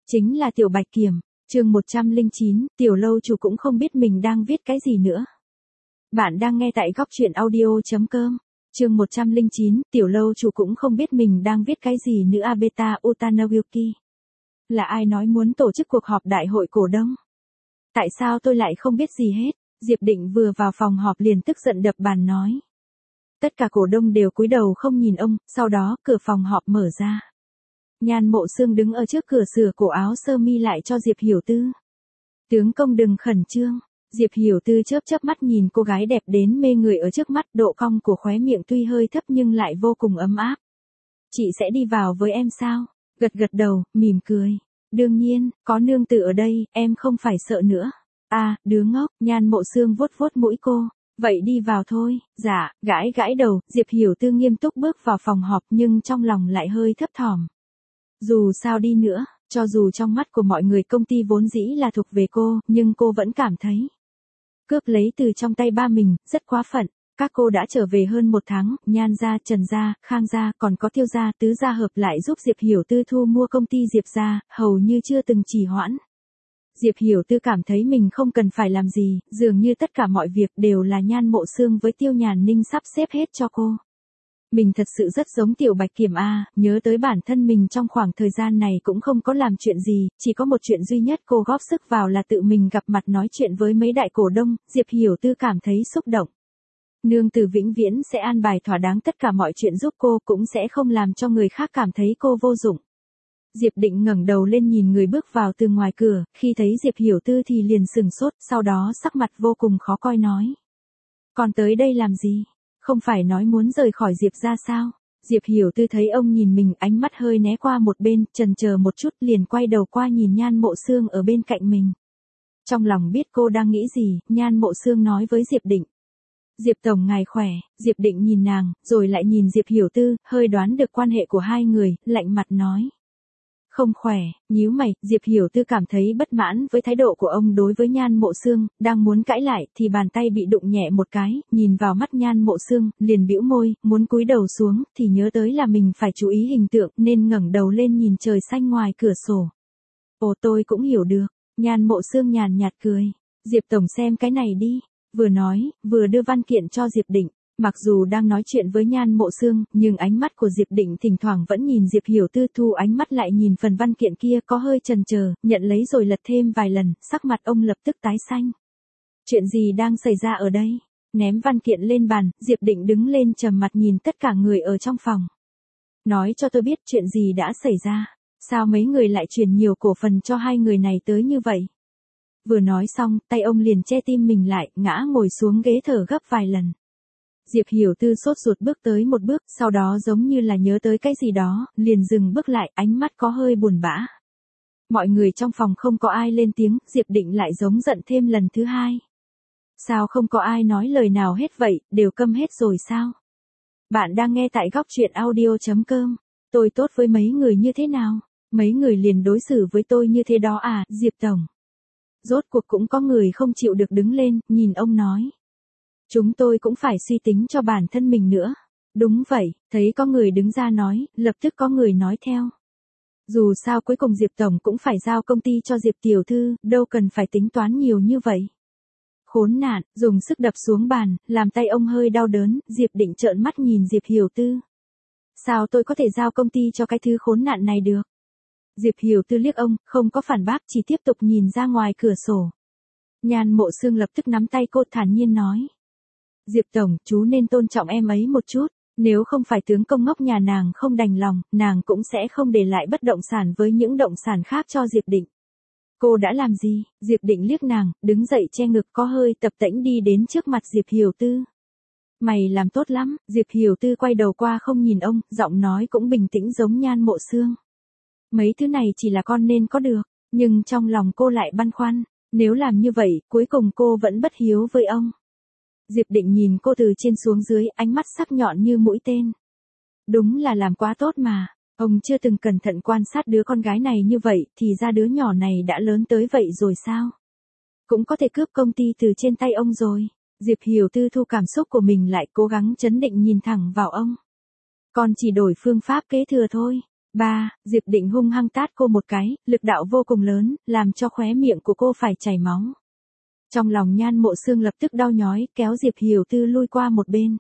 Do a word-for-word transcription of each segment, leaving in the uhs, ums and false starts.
Chính là Tiểu Bạch Kiểm. Chương một trăm lẻ chín, Tiểu lâu chủ cũng không biết mình đang viết cái gì nữa. Bạn đang nghe tại góc truyện audio chấm com. Chương một trăm lẻ chín, Tiểu lâu chủ cũng không biết mình đang viết cái gì nữa. Abeta Utanayuki. Là ai nói muốn tổ chức cuộc họp đại hội cổ đông? Tại sao tôi lại không biết gì hết? Diệp Định vừa vào phòng họp liền tức giận đập bàn nói. Tất cả cổ đông đều cúi đầu không nhìn ông, sau đó cửa phòng họp mở ra. Nhan Mộ Sương đứng ở trước cửa sửa cổ áo sơ mi lại cho Diệp Hiểu Tư. Tướng công đừng khẩn trương. Diệp Hiểu Tư chớp chớp mắt nhìn cô gái đẹp đến mê người ở trước mắt, độ cong của khóe miệng tuy hơi thấp nhưng lại vô cùng ấm áp. Chị sẽ đi vào với em sao? Gật gật đầu, mỉm cười. Đương nhiên, có nương tử ở đây, em không phải sợ nữa. À, đứa ngốc. Nhan Mộ Sương vuốt vuốt mũi cô. Vậy đi vào thôi. Dạ, gãi gãi đầu, Diệp Hiểu Tư nghiêm túc bước vào phòng họp nhưng trong lòng lại hơi thấp thỏm. Dù sao đi nữa, cho dù trong mắt của mọi người công ty vốn dĩ là thuộc về cô, nhưng cô vẫn cảm thấy cướp lấy từ trong tay ba mình, rất quá phận. Các cô đã trở về hơn một tháng, Nhan gia, Trần gia, Khang gia, còn có Tiêu gia, Tứ gia hợp lại giúp Diệp Hiểu Tư thu mua công ty Diệp gia, hầu như chưa từng trì hoãn. Diệp Hiểu Tư cảm thấy mình không cần phải làm gì, dường như tất cả mọi việc đều là Nhan Mộ Sương với Tiêu Nhàn Ninh sắp xếp hết cho cô. Mình thật sự rất giống Tiểu Bạch Kiểm a, nhớ tới bản thân mình trong khoảng thời gian này cũng không có làm chuyện gì, chỉ có một chuyện duy nhất cô góp sức vào là tự mình gặp mặt nói chuyện với mấy đại cổ đông, Diệp Hiểu Tư cảm thấy xúc động. Nương tử vĩnh viễn sẽ an bài thỏa đáng tất cả mọi chuyện giúp cô, cũng sẽ không làm cho người khác cảm thấy cô vô dụng. Diệp Định ngẩng đầu lên nhìn người bước vào từ ngoài cửa, khi thấy Diệp Hiểu Tư thì liền sừng sốt, sau đó sắc mặt vô cùng khó coi nói. Còn tới đây làm gì? Không phải nói muốn rời khỏi Diệp ra sao? Diệp Hiểu Tư thấy ông nhìn mình, ánh mắt hơi né qua một bên, chần chờ một chút liền quay đầu qua nhìn Nhan Mộ Sương ở bên cạnh mình. Trong lòng biết cô đang nghĩ gì, Nhan Mộ Sương nói với Diệp Định. Diệp tổng ngài khỏe. Diệp Định nhìn nàng, rồi lại nhìn Diệp Hiểu Tư, hơi đoán được quan hệ của hai người, lạnh mặt nói. Không khỏe. Nhíu mày, Diệp Hiểu Tư cảm thấy bất mãn với thái độ của ông đối với Nhan Mộ Sương, đang muốn cãi lại thì bàn tay bị đụng nhẹ một cái, nhìn vào mắt Nhan Mộ Sương, liền bĩu môi, muốn cúi đầu xuống thì nhớ tới là mình phải chú ý hình tượng nên ngẩng đầu lên nhìn trời xanh ngoài cửa sổ. Ồ, tôi cũng hiểu được. Nhan Mộ Sương nhàn nhạt cười. Diệp tổng xem cái này đi. Vừa nói, vừa đưa văn kiện cho Diệp Định. Mặc dù đang nói chuyện với Nhan Mộ Sương, nhưng ánh mắt của Diệp Định thỉnh thoảng vẫn nhìn Diệp Hiểu Tư, thu ánh mắt lại nhìn phần văn kiện kia có hơi chần chờ, nhận lấy rồi lật thêm vài lần, sắc mặt ông lập tức tái xanh. Chuyện gì đang xảy ra ở đây? Ném văn kiện lên bàn, Diệp Định đứng lên trầm mặt nhìn tất cả người ở trong phòng. Nói cho tôi biết chuyện gì đã xảy ra, sao mấy người lại chuyển nhiều cổ phần cho hai người này tới như vậy? Vừa nói xong, tay ông liền che tim mình lại, ngã ngồi xuống ghế thở gấp vài lần. Diệp Hiểu Tư sốt ruột bước tới một bước, sau đó giống như là nhớ tới cái gì đó, liền dừng bước lại, ánh mắt có hơi buồn bã. Mọi người trong phòng không có ai lên tiếng, Diệp Định lại giống giận thêm lần thứ hai. Sao không có ai nói lời nào hết vậy, đều câm hết rồi sao? Bạn đang nghe tại góc truyện audio chấm com. Tôi tốt với mấy người như thế nào? Mấy người liền đối xử với tôi như thế đó à, Diệp Tổng? Rốt cuộc cũng có người không chịu được đứng lên, nhìn ông nói. Chúng tôi cũng phải suy tính cho bản thân mình nữa. Đúng vậy, thấy có người đứng ra nói, lập tức có người nói theo. Dù sao cuối cùng Diệp Tổng cũng phải giao công ty cho Diệp Tiểu Thư, đâu cần phải tính toán nhiều như vậy. Khốn nạn, dùng sức đập xuống bàn, làm tay ông hơi đau đớn, Diệp Định trợn mắt nhìn Diệp Hiểu Tư. Sao tôi có thể giao công ty cho cái thứ khốn nạn này được? Diệp Hiểu Tư liếc ông, không có phản bác, chỉ tiếp tục nhìn ra ngoài cửa sổ. Nhan Mộ Sương lập tức nắm tay cô thản nhiên nói. Diệp Tổng, chú nên tôn trọng em ấy một chút, nếu không phải tướng công ngốc nhà nàng không đành lòng, nàng cũng sẽ không để lại bất động sản với những động sản khác cho Diệp Định. Cô đã làm gì? Diệp Định liếc nàng, đứng dậy che ngực có hơi tập tễnh đi đến trước mặt Diệp Hiểu Tư. Mày làm tốt lắm, Diệp Hiểu Tư quay đầu qua không nhìn ông, giọng nói cũng bình tĩnh giống Nhan Mộ Sương. Mấy thứ này chỉ là con nên có được, nhưng trong lòng cô lại băn khoăn, nếu làm như vậy, cuối cùng cô vẫn bất hiếu với ông. Diệp Định nhìn cô từ trên xuống dưới, ánh mắt sắc nhọn như mũi tên. Đúng là làm quá tốt mà, ông chưa từng cẩn thận quan sát đứa con gái này như vậy, thì ra đứa nhỏ này đã lớn tới vậy rồi sao? Cũng có thể cướp công ty từ trên tay ông rồi. Diệp Hiểu Tư thu cảm xúc của mình lại, cố gắng trấn định nhìn thẳng vào ông. Con chỉ đổi phương pháp kế thừa thôi. Ba, Diệp Định hung hăng tát cô một cái, lực đạo vô cùng lớn, làm cho khóe miệng của cô phải chảy máu. Trong lòng Nhan Mộ Sương lập tức đau nhói, kéo Diệp Hiểu Tư lui qua một bên.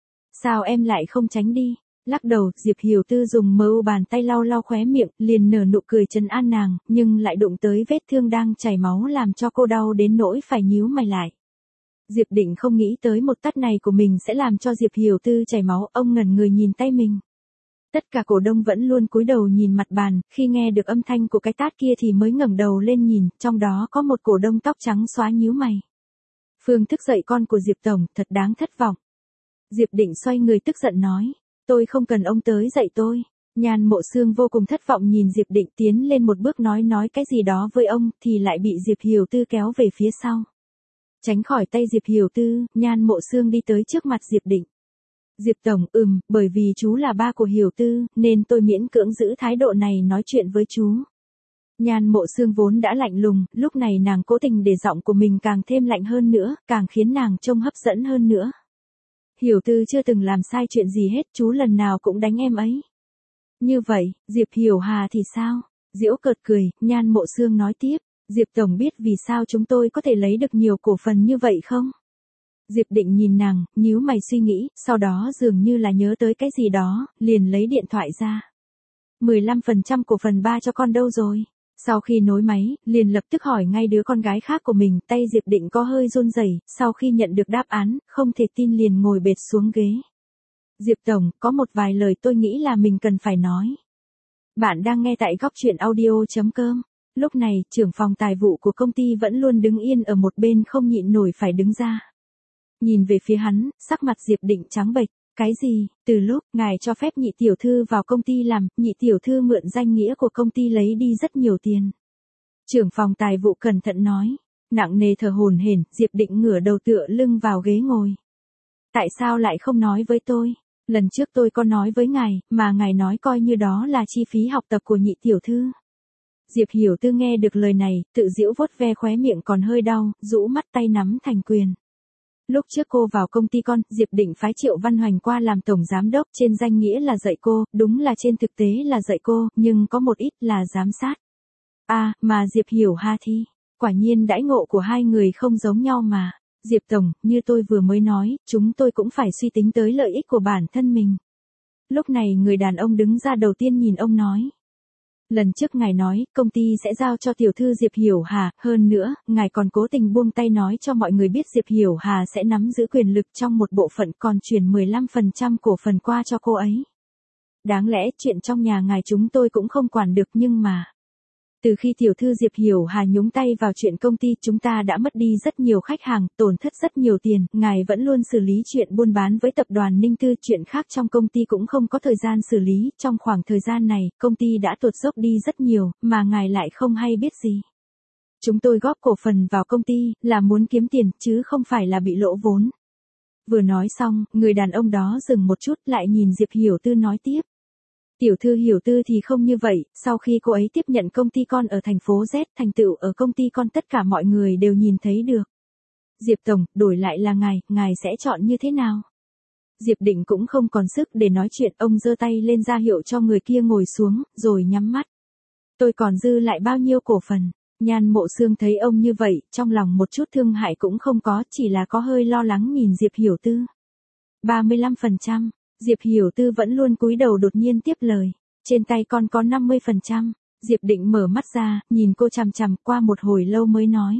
Sao em lại không tránh đi? Lắc đầu, Diệp Hiểu Tư dùng mờ u bàn tay lau lau khóe miệng, liền nở nụ cười trấn an nàng, nhưng lại đụng tới vết thương đang chảy máu làm cho cô đau đến nỗi phải nhíu mày lại. Diệp Định không nghĩ tới một tát này của mình sẽ làm cho Diệp Hiểu Tư chảy máu, ông ngẩn người nhìn tay mình. Tất cả cổ đông vẫn luôn cúi đầu nhìn mặt bàn, khi nghe được âm thanh của cái tát kia thì mới ngẩng đầu lên nhìn, trong đó có một cổ đông tóc trắng xóa nhíu mày. Phương thức dạy con của Diệp Tổng, thật đáng thất vọng. Diệp Định xoay người tức giận nói, tôi không cần ông tới dạy tôi. Nhan Mộ Sương vô cùng thất vọng nhìn Diệp Định tiến lên một bước nói nói cái gì đó với ông, thì lại bị Diệp Hiểu Tư kéo về phía sau. Tránh khỏi tay Diệp Hiểu Tư, Nhan Mộ Sương đi tới trước mặt Diệp Định. Diệp Tổng, ừm, bởi vì chú là ba của Hiểu Tư, nên tôi miễn cưỡng giữ thái độ này nói chuyện với chú. Nhan Mộ Sương vốn đã lạnh lùng, lúc này nàng cố tình để giọng của mình càng thêm lạnh hơn nữa, càng khiến nàng trông hấp dẫn hơn nữa. Hiểu Tư chưa từng làm sai chuyện gì hết, chú lần nào cũng đánh em ấy. Như vậy, Diệp Hiểu Hà thì sao? Giễu cợt cười, Nhan Mộ Sương nói tiếp, Diệp Tổng biết vì sao chúng tôi có thể lấy được nhiều cổ phần như vậy không? Diệp Định nhìn nàng, nhíu mày suy nghĩ, sau đó dường như là nhớ tới cái gì đó, liền lấy điện thoại ra. mười lăm phần trăm cổ phần ba cho con đâu rồi? Sau khi nối máy, liền lập tức hỏi ngay đứa con gái khác của mình, tay Diệp Định có hơi run rẩy, sau khi nhận được đáp án, không thể tin liền ngồi bệt xuống ghế. Diệp Tổng, có một vài lời tôi nghĩ là mình cần phải nói. Bạn đang nghe tại góc truyện audio chấm com. Lúc này, trưởng phòng tài vụ của công ty vẫn luôn đứng yên ở một bên không nhịn nổi phải đứng ra. Nhìn về phía hắn, sắc mặt Diệp Định trắng bệch, cái gì, từ lúc ngài cho phép nhị tiểu thư vào công ty làm, nhị tiểu thư mượn danh nghĩa của công ty lấy đi rất nhiều tiền. Trưởng phòng tài vụ cẩn thận nói, nặng nề thở hổn hển, Diệp Định ngửa đầu tựa lưng vào ghế ngồi. Tại sao lại không nói với tôi? Lần trước tôi có nói với ngài, mà ngài nói coi như đó là chi phí học tập của nhị tiểu thư. Diệp Hiểu Tư nghe được lời này, tự giễu vuốt ve khóe miệng còn hơi đau, rũ mắt tay nắm thành quyền. Lúc trước cô vào công ty con, Diệp Định phái Triệu Văn Hoành qua làm tổng giám đốc, trên danh nghĩa là dạy cô, đúng là trên thực tế là dạy cô, nhưng có một ít là giám sát. À, mà Diệp Hiểu Hà thi, quả nhiên đãi ngộ của hai người không giống nhau mà. Diệp Tổng, như tôi vừa mới nói, chúng tôi cũng phải suy tính tới lợi ích của bản thân mình. Lúc này người đàn ông đứng ra đầu tiên nhìn ông nói. Lần trước ngài nói, công ty sẽ giao cho tiểu thư Diệp Hiểu Hà, hơn nữa, ngài còn cố tình buông tay nói cho mọi người biết Diệp Hiểu Hà sẽ nắm giữ quyền lực trong một bộ phận còn chuyển mười lăm phần trăm cổ phần qua cho cô ấy. Đáng lẽ chuyện trong nhà ngài chúng tôi cũng không quản được nhưng mà... Từ khi tiểu thư Diệp Hiểu Hà nhúng tay vào chuyện công ty chúng ta đã mất đi rất nhiều khách hàng, tổn thất rất nhiều tiền, ngài vẫn luôn xử lý chuyện buôn bán với tập đoàn Ninh Tư, chuyện khác trong công ty cũng không có thời gian xử lý, trong khoảng thời gian này, công ty đã tuột dốc đi rất nhiều, mà ngài lại không hay biết gì. Chúng tôi góp cổ phần vào công ty, là muốn kiếm tiền, chứ không phải là bị lỗ vốn. Vừa nói xong, người đàn ông đó dừng một chút lại nhìn Diệp Hiểu Tư nói tiếp. Tiểu thư Hiểu Tư thì không như vậy, sau khi cô ấy tiếp nhận công ty con ở thành phố Z, thành tựu ở công ty con tất cả mọi người đều nhìn thấy được. Diệp Tổng, đổi lại là ngài, ngài sẽ chọn như thế nào? Diệp Định cũng không còn sức để nói chuyện, ông giơ tay lên ra hiệu cho người kia ngồi xuống, rồi nhắm mắt. Tôi còn dư lại bao nhiêu cổ phần? Nhan Mộ Sương thấy ông như vậy, trong lòng một chút thương hại cũng không có, chỉ là có hơi lo lắng nhìn Diệp Hiểu Tư. ba mươi lăm phần trăm. Diệp Hiểu Tư vẫn luôn cúi đầu đột nhiên tiếp lời. Trên tay con có năm mươi phần trăm. Diệp Định mở mắt ra, nhìn cô chằm chằm qua một hồi lâu mới nói.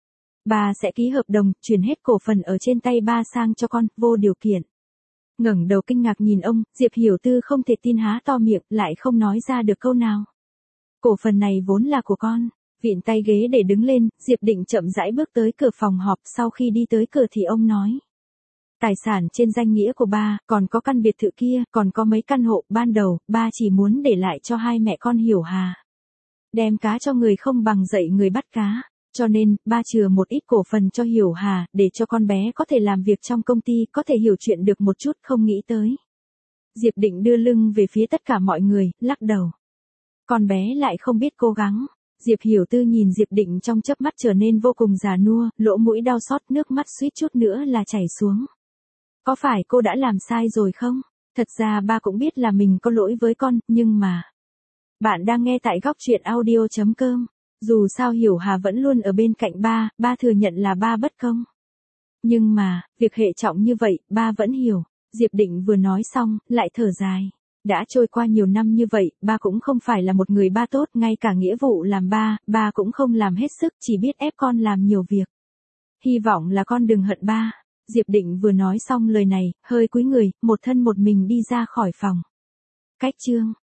Bà sẽ ký hợp đồng, chuyển hết cổ phần ở trên tay ba sang cho con, vô điều kiện. Ngẩng đầu kinh ngạc nhìn ông, Diệp Hiểu Tư không thể tin há to miệng, lại không nói ra được câu nào. Cổ phần này vốn là của con. Vịn tay ghế để đứng lên, Diệp Định chậm rãi bước tới cửa phòng họp, sau khi đi tới cửa thì ông nói. Tài sản trên danh nghĩa của ba, còn có căn biệt thự kia, còn có mấy căn hộ, ban đầu, ba chỉ muốn để lại cho hai mẹ con Hiểu Hà. Đem cá cho người không bằng dạy người bắt cá, cho nên, ba chừa một ít cổ phần cho Hiểu Hà, để cho con bé có thể làm việc trong công ty, có thể hiểu chuyện được một chút, không nghĩ tới. Diệp Định đưa lưng về phía tất cả mọi người, lắc đầu. Con bé lại không biết cố gắng. Diệp Hiểu Tư nhìn Diệp Định trong chớp mắt trở nên vô cùng già nua, lỗ mũi đau xót, nước mắt suýt chút nữa là chảy xuống. Có phải cô đã làm sai rồi không? Thật ra ba cũng biết là mình có lỗi với con, nhưng mà... Bạn đang nghe tại góc chuyện audio chấm com. Dù sao Hiểu Hà vẫn luôn ở bên cạnh ba, ba thừa nhận là ba bất công. Nhưng mà, việc hệ trọng như vậy, ba vẫn hiểu. Diệp Định vừa nói xong, lại thở dài. Đã trôi qua nhiều năm như vậy, ba cũng không phải là một người ba tốt, ngay cả nghĩa vụ làm ba, ba cũng không làm hết sức, chỉ biết ép con làm nhiều việc. Hy vọng là con đừng hận ba. Diệp Định vừa nói xong lời này, hơi cúi người, một thân một mình đi ra khỏi phòng. Cách chương